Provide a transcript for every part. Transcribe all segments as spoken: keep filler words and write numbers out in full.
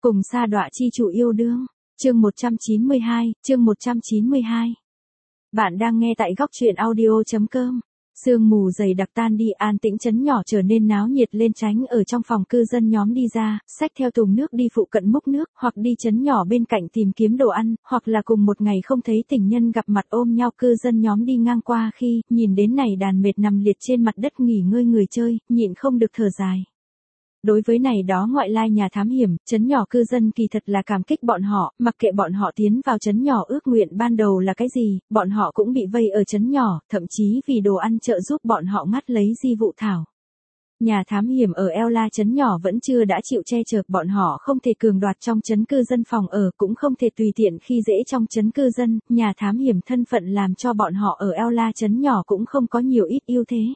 Cùng sa đọa chi chủ yêu đương. Chương một trăm chín mươi hai, chương một trăm chín mươi hai. Bạn đang nghe tại góc truyện audio chấm com. Sương mù dày đặc tan đi, an tĩnh trấn nhỏ trở nên náo nhiệt lên. Tránh ở trong phòng cư dân nhóm đi ra, xách theo thùng nước đi phụ cận múc nước, hoặc đi trấn nhỏ bên cạnh tìm kiếm đồ ăn, hoặc là cùng một ngày không thấy tình nhân gặp mặt ôm nhau. Cư dân nhóm đi ngang qua khi nhìn đến này đàn mệt nằm liệt trên mặt đất nghỉ ngơi người chơi, nhịn không được thở dài. Đối với này đó ngoại lai nhà thám hiểm, trấn nhỏ cư dân kỳ thật là cảm kích bọn họ, mặc kệ bọn họ tiến vào trấn nhỏ ước nguyện ban đầu là cái gì, bọn họ cũng bị vây ở trấn nhỏ, thậm chí vì đồ ăn trợ giúp bọn họ ngắt lấy di vụ thảo. Nhà thám hiểm ở El La trấn nhỏ vẫn chưa đã chịu che chở, bọn họ không thể cường đoạt trong trấn cư dân phòng ở, cũng không thể tùy tiện khi dễ trong trấn cư dân, nhà thám hiểm thân phận làm cho bọn họ ở El La trấn nhỏ cũng không có nhiều ít ưu thế.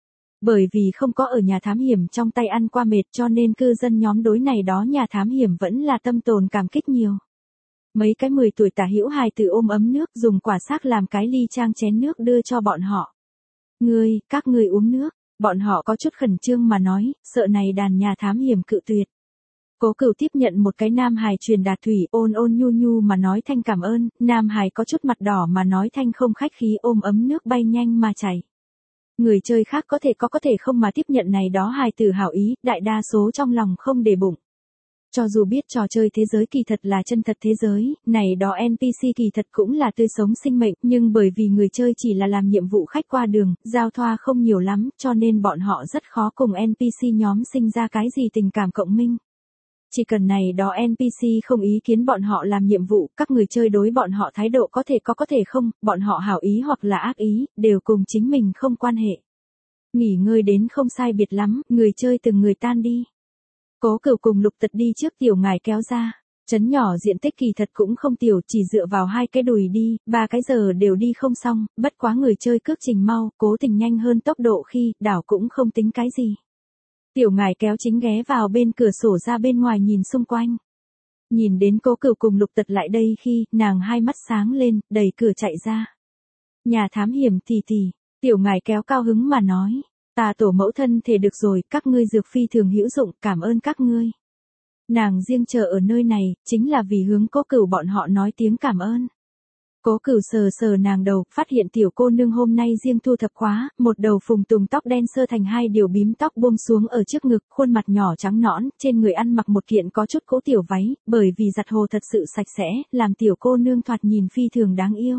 Bởi vì không có ở nhà thám hiểm trong tay ăn qua mệt cho nên cư dân nhóm đối này đó nhà thám hiểm vẫn là tâm tồn cảm kích nhiều. Mấy cái mười tuổi tả hữu hài tử ôm ấm nước dùng quả xác làm cái ly trang chén nước đưa cho bọn họ. Ngươi, các ngươi uống nước, bọn họ có chút khẩn trương mà nói, sợ này đàn nhà thám hiểm cự tuyệt. Cố Cửu tiếp nhận một cái nam hài truyền đạt thủy, ôn ôn nhu nhu mà nói thanh cảm ơn, nam hài có chút mặt đỏ mà nói thanh không khách khí, ôm ấm nước bay nhanh mà chảy. Người chơi khác có thể có có thể không mà tiếp nhận này đó hài tử hảo ý, đại đa số trong lòng không để bụng. Cho dù biết trò chơi thế giới kỳ thật là chân thật thế giới, này đó en pê xê kỳ thật cũng là tươi sống sinh mệnh, nhưng bởi vì người chơi chỉ là làm nhiệm vụ khách qua đường, giao thoa không nhiều lắm, cho nên bọn họ rất khó cùng en pê xê nhóm sinh ra cái gì tình cảm cộng minh. Chỉ cần này đó en pê xê không ý kiến bọn họ làm nhiệm vụ, các người chơi đối bọn họ thái độ có thể có có thể không, bọn họ hảo ý hoặc là ác ý, đều cùng chính mình không quan hệ. Nghỉ ngơi đến không sai biệt lắm, người chơi từng người tan đi. Cố Cửu cùng Lục Tật đi trước tiểu ngài kéo ra. Trấn nhỏ diện tích kỳ thật cũng không tiểu, chỉ dựa vào hai cái đùi đi, ba cái giờ đều đi không xong, bất quá người chơi cước trình mau, cố tình nhanh hơn tốc độ khi, đảo cũng không tính cái gì. Tiểu ngài kéo chính ghé vào bên cửa sổ ra bên ngoài nhìn xung quanh. Nhìn đến Cố Cửu cùng Lục Tật lại đây khi, nàng hai mắt sáng lên, đẩy cửa chạy ra. Nhà thám hiểm tỷ tỷ, tiểu ngài kéo cao hứng mà nói, ta tổ mẫu thân thể được rồi, các ngươi dược phi thường hữu dụng, cảm ơn các ngươi. Nàng riêng chờ ở nơi này, chính là vì hướng Cố Cửu bọn họ nói tiếng cảm ơn. Cố Cửu sờ sờ nàng đầu, phát hiện tiểu cô nương hôm nay riêng thu thập khóa, một đầu phùng tùng tóc đen sơ thành hai điều bím tóc buông xuống ở trước ngực, khuôn mặt nhỏ trắng nõn, trên người ăn mặc một kiện có chút cũ tiểu váy, bởi vì giặt hồ thật sự sạch sẽ, làm tiểu cô nương thoạt nhìn phi thường đáng yêu.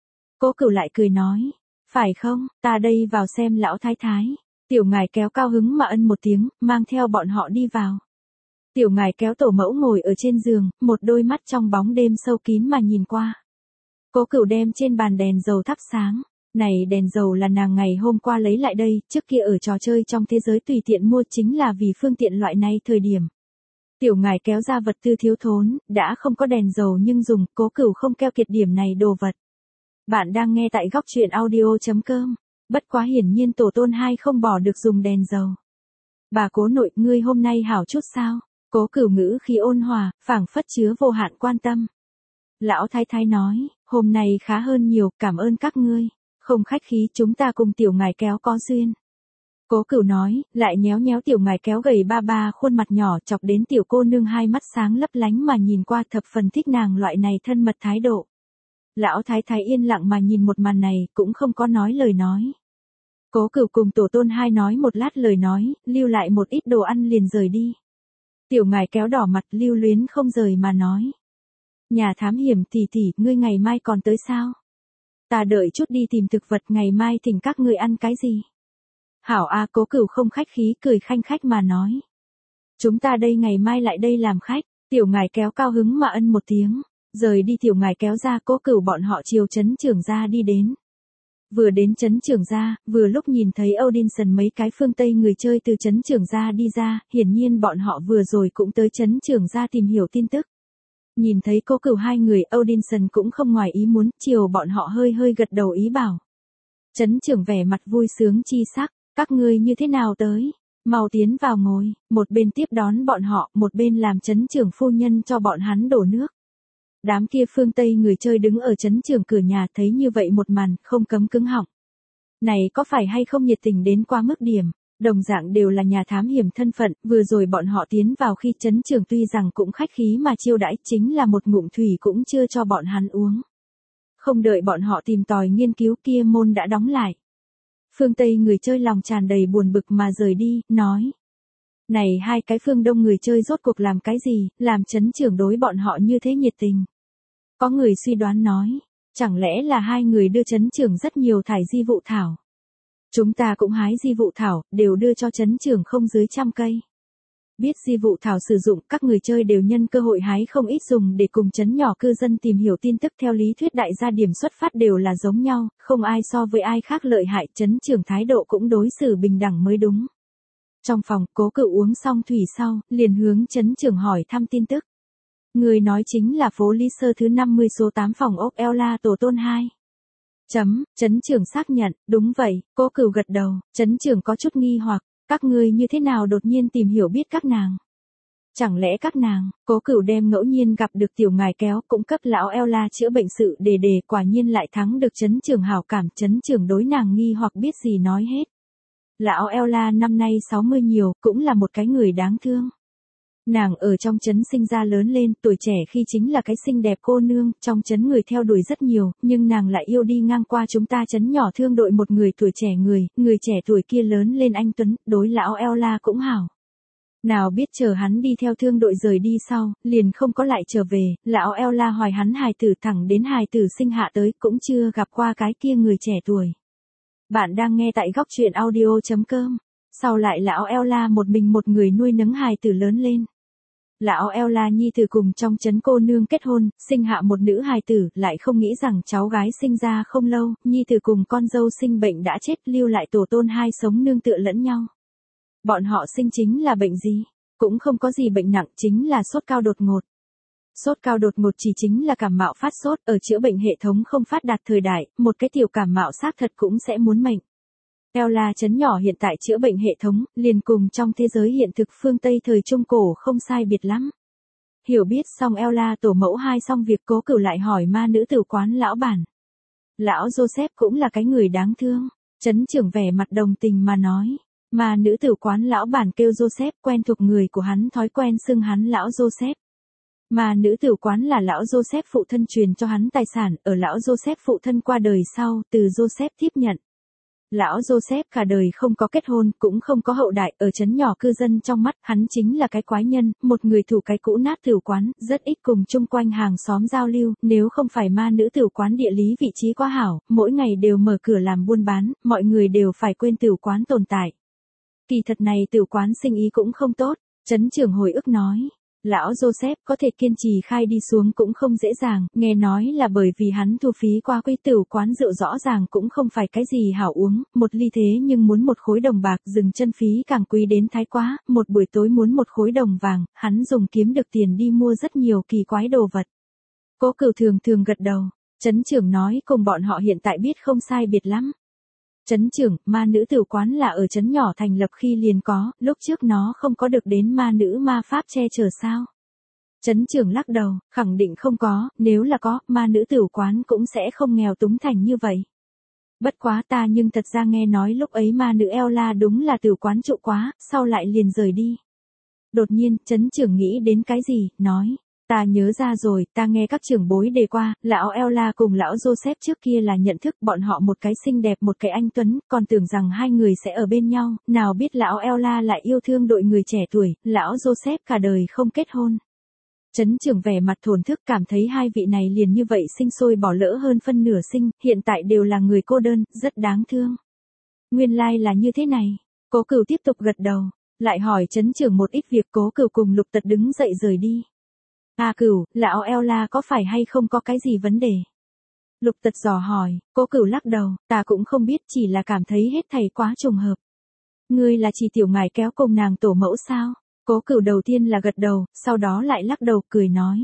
Cố Cửu lại cười nói, phải không, ta đây vào xem lão thái thái. Tiểu ngài kéo cao hứng mà ân một tiếng, mang theo bọn họ đi vào. Tiểu ngài kéo tổ mẫu ngồi ở trên giường, một đôi mắt trong bóng đêm sâu kín mà nhìn qua. Cố Cửu đem trên bàn đèn dầu thắp sáng. Này đèn dầu là nàng ngày hôm qua lấy lại đây, trước kia ở trò chơi trong thế giới tùy tiện mua chính là vì phương tiện loại này thời điểm. Tiểu ngài kéo ra vật tư thiếu thốn, đã không có đèn dầu nhưng dùng, Cố Cửu không keo kiệt điểm này đồ vật. Bạn đang nghe tại góc truyện audio chấm com. Bất quá hiển nhiên tổ tôn hai không bỏ được dùng đèn dầu. Bà Cố nội, ngươi hôm nay hảo chút sao? Cố Cửu ngữ khí ôn hòa, phảng phất chứa vô hạn quan tâm. Lão thái thái nói, hôm nay khá hơn nhiều, cảm ơn các ngươi. Không khách khí, chúng ta cùng tiểu ngài kéo có duyên. Cố Cửu nói, lại nhéo nhéo tiểu ngài kéo gầy ba ba khuôn mặt nhỏ, chọc đến tiểu cô nương hai mắt sáng lấp lánh mà nhìn qua, thập phần thích nàng loại này thân mật thái độ. Lão thái thái yên lặng mà nhìn một màn này, cũng không có nói lời nói. Cố Cửu cùng tổ tôn hai nói một lát lời nói, lưu lại một ít đồ ăn liền rời đi. Tiểu ngài kéo đỏ mặt lưu luyến không rời mà nói. Nhà thám hiểm tỷ tỷ, ngươi ngày mai còn tới sao? Ta đợi chút đi tìm thực vật, ngày mai thỉnh các ngươi ăn cái gì? Hảo a, Cố Cửu không khách khí cười khanh khách mà nói. Chúng ta đây ngày mai lại đây làm khách, tiểu ngài kéo cao hứng mà ân một tiếng. Rời đi tiểu ngài kéo ra, Cố Cửu bọn họ chiều trấn trưởng gia đi đến. Vừa đến trấn trưởng gia, vừa lúc nhìn thấy Odinson mấy cái phương Tây người chơi từ trấn trưởng gia đi ra, hiển nhiên bọn họ vừa rồi cũng tới trấn trưởng gia tìm hiểu tin tức. Nhìn thấy Cố Cửu hai người, Odinson cũng không ngoài ý muốn, chiều bọn họ hơi hơi gật đầu ý bảo. Trấn trưởng vẻ mặt vui sướng chi sắc, các ngươi như thế nào tới? Mau tiến vào ngồi, một bên tiếp đón bọn họ, một bên làm trấn trưởng phu nhân cho bọn hắn đổ nước. Đám kia phương Tây người chơi đứng ở trấn trưởng cửa nhà thấy như vậy một màn, không cấm cứng họng. Này có phải hay không nhiệt tình đến quá mức điểm, Đồng dạng đều là nhà thám hiểm thân phận, vừa rồi bọn họ tiến vào khi trấn trưởng tuy rằng cũng khách khí mà chiêu đãi, chính là một ngụm thủy cũng chưa cho bọn hắn uống. Không đợi bọn họ tìm tòi nghiên cứu, kia môn đã đóng lại. Phương Tây người chơi lòng tràn đầy buồn bực mà rời đi, nói. Này hai cái phương Đông người chơi rốt cuộc làm cái gì, làm trấn trưởng đối bọn họ như thế nhiệt tình. Có người suy đoán nói, chẳng lẽ là hai người đưa trấn trưởng rất nhiều thải di vụ thảo. Chúng ta cũng hái di vụ thảo, đều đưa cho trấn trưởng không dưới trăm cây. Biết di vụ thảo sử dụng, các người chơi đều nhân cơ hội hái không ít dùng để cùng trấn nhỏ cư dân tìm hiểu tin tức. Theo lý thuyết đại gia điểm xuất phát đều là giống nhau, không ai so với ai khác lợi hại, trấn trưởng thái độ cũng đối xử bình đẳng mới đúng. Trong phòng, Cố Cựu uống xong thủy sau, liền hướng trấn trưởng hỏi thăm tin tức. Người nói chính là phố Lý Sơ thứ năm mươi số tám phòng ốc Ella tổ tôn hai. Chấm, trấn trưởng xác nhận, đúng vậy, Cố Cựu gật đầu, trấn trưởng có chút nghi hoặc, các ngươi như thế nào đột nhiên tìm hiểu biết các nàng? Chẳng lẽ các nàng, Cố Cựu đem ngẫu nhiên gặp được tiểu ngài kéo cũng cấp lão Ella chữa bệnh sự đề đề, quả nhiên lại thắng được trấn trưởng hảo cảm, trấn trưởng đối nàng nghi hoặc biết gì nói hết. Lão Ella năm nay sáu mươi nhiều, cũng là một cái người đáng thương. Nàng ở trong trấn sinh ra lớn lên, tuổi trẻ khi chính là cái xinh đẹp cô nương, trong trấn người theo đuổi rất nhiều, nhưng nàng lại yêu đi ngang qua chúng ta trấn nhỏ thương đội một người tuổi trẻ người, người trẻ tuổi kia lớn lên anh tuấn, đối lão Ella cũng hảo. Nào biết chờ hắn đi theo thương đội rời đi sau, liền không có lại trở về, lão Ella hoài hắn hài tử thẳng đến hài tử sinh hạ tới, cũng chưa gặp qua cái kia người trẻ tuổi. Bạn đang nghe tại góc truyện audio chấm com. Sau lại lão Ella một mình một người nuôi nấng hài tử lớn lên. Lão Ella nhi tử cùng trong trấn cô nương kết hôn, sinh hạ một nữ hài tử, lại không nghĩ rằng cháu gái sinh ra không lâu, nhi tử cùng con dâu sinh bệnh đã chết, lưu lại tổ tôn hai sống nương tựa lẫn nhau. Bọn họ sinh chính là bệnh gì? Cũng không có gì bệnh nặng, chính là sốt cao đột ngột. Sốt cao đột ngột chỉ chính là cảm mạo phát sốt, ở chữa bệnh hệ thống không phát đạt thời đại, một cái tiểu cảm mạo xác thật cũng sẽ muốn mệnh. Ella trấn nhỏ hiện tại chữa bệnh hệ thống, liền cùng trong thế giới hiện thực phương Tây thời Trung Cổ không sai biệt lắm. Hiểu biết xong Ella tổ mẫu hai xong việc, Cố Cựu lại hỏi ma nữ tử quán lão bản. Lão Joseph cũng là cái người đáng thương, trấn trưởng vẻ mặt đồng tình mà nói. Ma nữ tử quán lão bản kêu Joseph, quen thuộc người của hắn thói quen xưng hắn lão Joseph. Mà nữ tử quán là lão Joseph phụ thân truyền cho hắn tài sản, ở lão Joseph phụ thân qua đời sau, từ Joseph tiếp nhận. Lão Joseph cả đời không có kết hôn, cũng không có hậu đại, ở trấn nhỏ cư dân trong mắt, hắn chính là cái quái nhân, một người thủ cái cũ nát tử quán, rất ít cùng chung quanh hàng xóm giao lưu, nếu không phải ma nữ tử quán địa lý vị trí quá hảo, mỗi ngày đều mở cửa làm buôn bán, mọi người đều phải quên tử quán tồn tại. Kỳ thật này tử quán sinh ý cũng không tốt, trấn trưởng hồi ức nói. Lão Joseph có thể kiên trì khai đi xuống cũng không dễ dàng, nghe nói là bởi vì hắn thu phí qua quý tử quán rượu rõ ràng cũng không phải cái gì hảo uống, một ly thế nhưng muốn một khối đồng bạc, dừng chân phí càng quý đến thái quá, một buổi tối muốn một khối đồng vàng, hắn dùng kiếm được tiền đi mua rất nhiều kỳ quái đồ vật. Cố Cựu thường thường gật đầu, trấn trưởng nói cùng bọn họ hiện tại biết không sai biệt lắm. Trấn trưởng, ma nữ tử quán là ở trấn nhỏ thành lập khi liền có, lúc trước nó không có được đến ma nữ ma pháp che chở sao? Trấn trưởng lắc đầu, khẳng định không có, nếu là có, ma nữ tử quán cũng sẽ không nghèo túng thành như vậy. Bất quá ta nhưng thật ra nghe nói lúc ấy ma nữ Ella đúng là tử quán trụ quá, sau lại liền rời đi. Đột nhiên, trấn trưởng nghĩ đến cái gì, nói. Ta nhớ ra rồi, ta nghe các trưởng bối đề qua, lão Ella cùng lão Joseph trước kia là nhận thức, bọn họ một cái xinh đẹp một cái anh tuấn, còn tưởng rằng hai người sẽ ở bên nhau, nào biết lão Ella lại yêu thương đội người trẻ tuổi, lão Joseph cả đời không kết hôn. Trấn trưởng vẻ mặt thổn thức, cảm thấy hai vị này liền như vậy sinh sôi bỏ lỡ hơn phân nửa sinh, hiện tại đều là người cô đơn, rất đáng thương. Nguyên lai là như thế này. Cố Cựu tiếp tục gật đầu, lại hỏi trấn trưởng một ít việc. Cố Cựu cùng Lục Tật đứng dậy rời đi. A Cửu, lão Ella có phải hay không có cái gì vấn đề? Lục Tật dò hỏi, Cố Cửu lắc đầu, ta cũng không biết, chỉ là cảm thấy hết thảy quá trùng hợp. Ngươi là chỉ tiểu ngài kéo cùng nàng tổ mẫu sao? Cố Cửu đầu tiên là gật đầu, sau đó lại lắc đầu cười nói.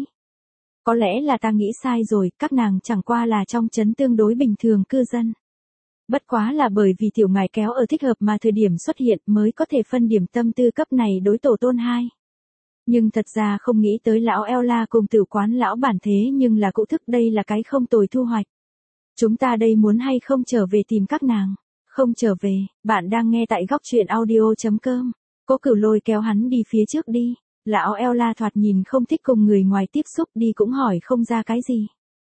Có lẽ là ta nghĩ sai rồi, các nàng chẳng qua là trong trấn tương đối bình thường cư dân. Bất quá là bởi vì tiểu ngài kéo ở thích hợp mà thời điểm xuất hiện mới có thể phân điểm tâm tư cấp này đối tổ tôn hai. Nhưng thật ra không nghĩ tới lão Ella cùng tử quán lão bản thế nhưng là cụ thức, đây là cái không tồi thu hoạch. Chúng ta đây muốn hay không trở về tìm các nàng? Không trở về, bạn đang nghe tại góc truyện audio.com. Cố Cửu lôi kéo hắn đi phía trước đi. Lão Ella thoạt nhìn không thích cùng người ngoài tiếp xúc, đi cũng hỏi không ra cái gì.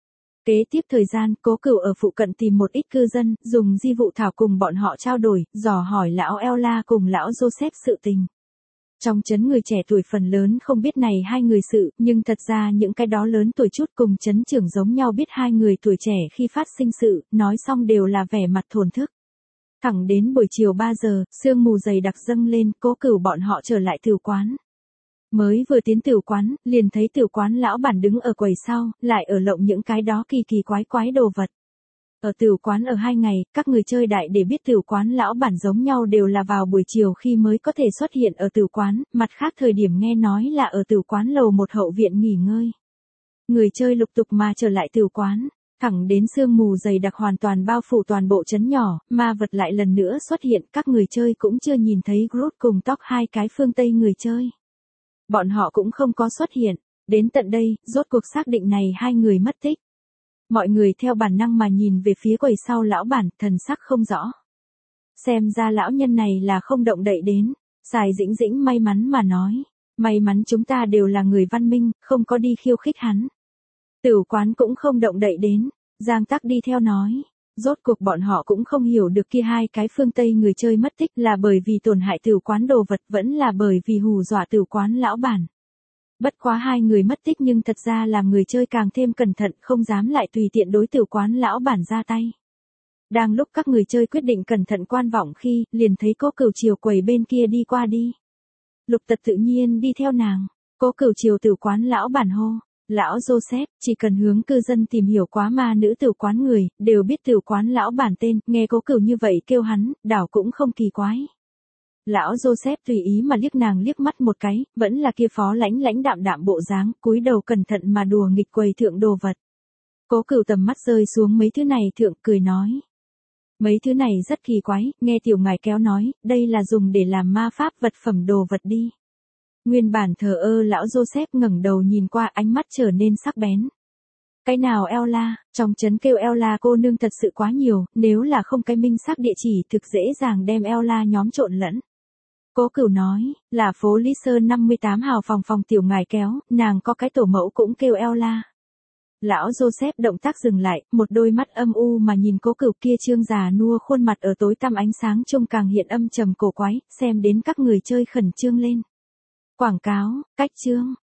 Kế tiếp thời gian, Cố Cửu ở phụ cận tìm một ít cư dân, dùng di vụ thảo cùng bọn họ trao đổi, dò hỏi lão Ella cùng lão Joseph sự tình. Trong trấn người trẻ tuổi phần lớn không biết này hai người sự, nhưng thật ra những cái đó lớn tuổi chút cùng trấn trưởng giống nhau biết hai người tuổi trẻ khi phát sinh sự, nói xong đều là vẻ mặt thổn thức. Thẳng đến buổi chiều ba giờ, sương mù dày đặc dâng lên, Cố Cửu bọn họ trở lại tiểu quán. Mới vừa tiến tiểu quán, liền thấy tiểu quán lão bản đứng ở quầy sau, lại ở lộng những cái đó kỳ kỳ quái quái đồ vật. Ở tiểu quán ở hai ngày, các người chơi đại để biết tiểu quán lão bản giống nhau đều là vào buổi chiều khi mới có thể xuất hiện ở tiểu quán, mặt khác thời điểm nghe nói là ở tiểu quán lầu một hậu viện nghỉ ngơi. Người chơi lục tục mà trở lại tiểu quán, thẳng đến sương mù dày đặc hoàn toàn bao phủ toàn bộ trấn nhỏ, ma vật lại lần nữa xuất hiện, các người chơi cũng chưa nhìn thấy Groot cùng Tóc hai cái phương Tây người chơi. Bọn họ cũng không có xuất hiện, đến tận đây, rốt cuộc xác định này hai người mất tích. Mọi người theo bản năng mà nhìn về phía quầy sau lão bản, thần sắc không rõ. Xem ra lão nhân này là không động đậy đến, Sài Dĩnh Dĩnh may mắn mà nói. May mắn chúng ta đều là người văn minh, không có đi khiêu khích hắn. Tiểu quán cũng không động đậy đến, Giang Tắc đi theo nói. Rốt cuộc bọn họ cũng không hiểu được kia hai cái phương Tây người chơi mất tích là bởi vì tổn hại tiểu quán đồ vật vẫn là bởi vì hù dọa tiểu quán lão bản. Bất quá hai người mất tích nhưng thật ra làm người chơi càng thêm cẩn thận, không dám lại tùy tiện đối tiểu quán lão bản ra tay. Đang lúc các người chơi quyết định cẩn thận quan vọng khi, liền thấy Cố Cửu chiều quầy bên kia đi qua đi. Lục Tật tự nhiên đi theo nàng, Cố Cửu chiều tiểu quán lão bản hô. Lão Joseph, chỉ cần hướng cư dân tìm hiểu quá ma nữ tiểu quán người, đều biết tiểu quán lão bản tên, nghe Cố Cửu như vậy kêu hắn, đảo cũng không kỳ quái. Lão Joseph tùy ý mà liếc nàng liếc mắt một cái, vẫn là kia phó lãnh lãnh đạm đạm bộ dáng, cúi đầu cẩn thận mà đùa nghịch quầy thượng đồ vật. Cố Cửu tầm mắt rơi xuống mấy thứ này thượng, cười nói. Mấy thứ này rất kỳ quái, nghe tiểu ngài kéo nói, đây là dùng để làm ma pháp vật phẩm đồ vật đi. Nguyên bản thờ ơ lão Joseph ngẩng đầu nhìn qua, ánh mắt trở nên sắc bén. Cái nào Ella, trong trấn kêu Ella cô nương thật sự quá nhiều, nếu là không cái minh xác địa chỉ thực dễ dàng đem Ella nhóm trộn lẫn. Cố Cửu nói, là phố Lý Sơn năm mươi tám hào phòng phòng tiểu ngài kéo, nàng có cái tổ mẫu cũng kêu Ella. Lão Joseph động tác dừng lại, một đôi mắt âm u mà nhìn Cố Cửu kia trương già nua khuôn mặt ở tối tăm ánh sáng trông càng hiện âm trầm cổ quái, xem đến các người chơi khẩn trương lên. Quảng cáo, cách chương,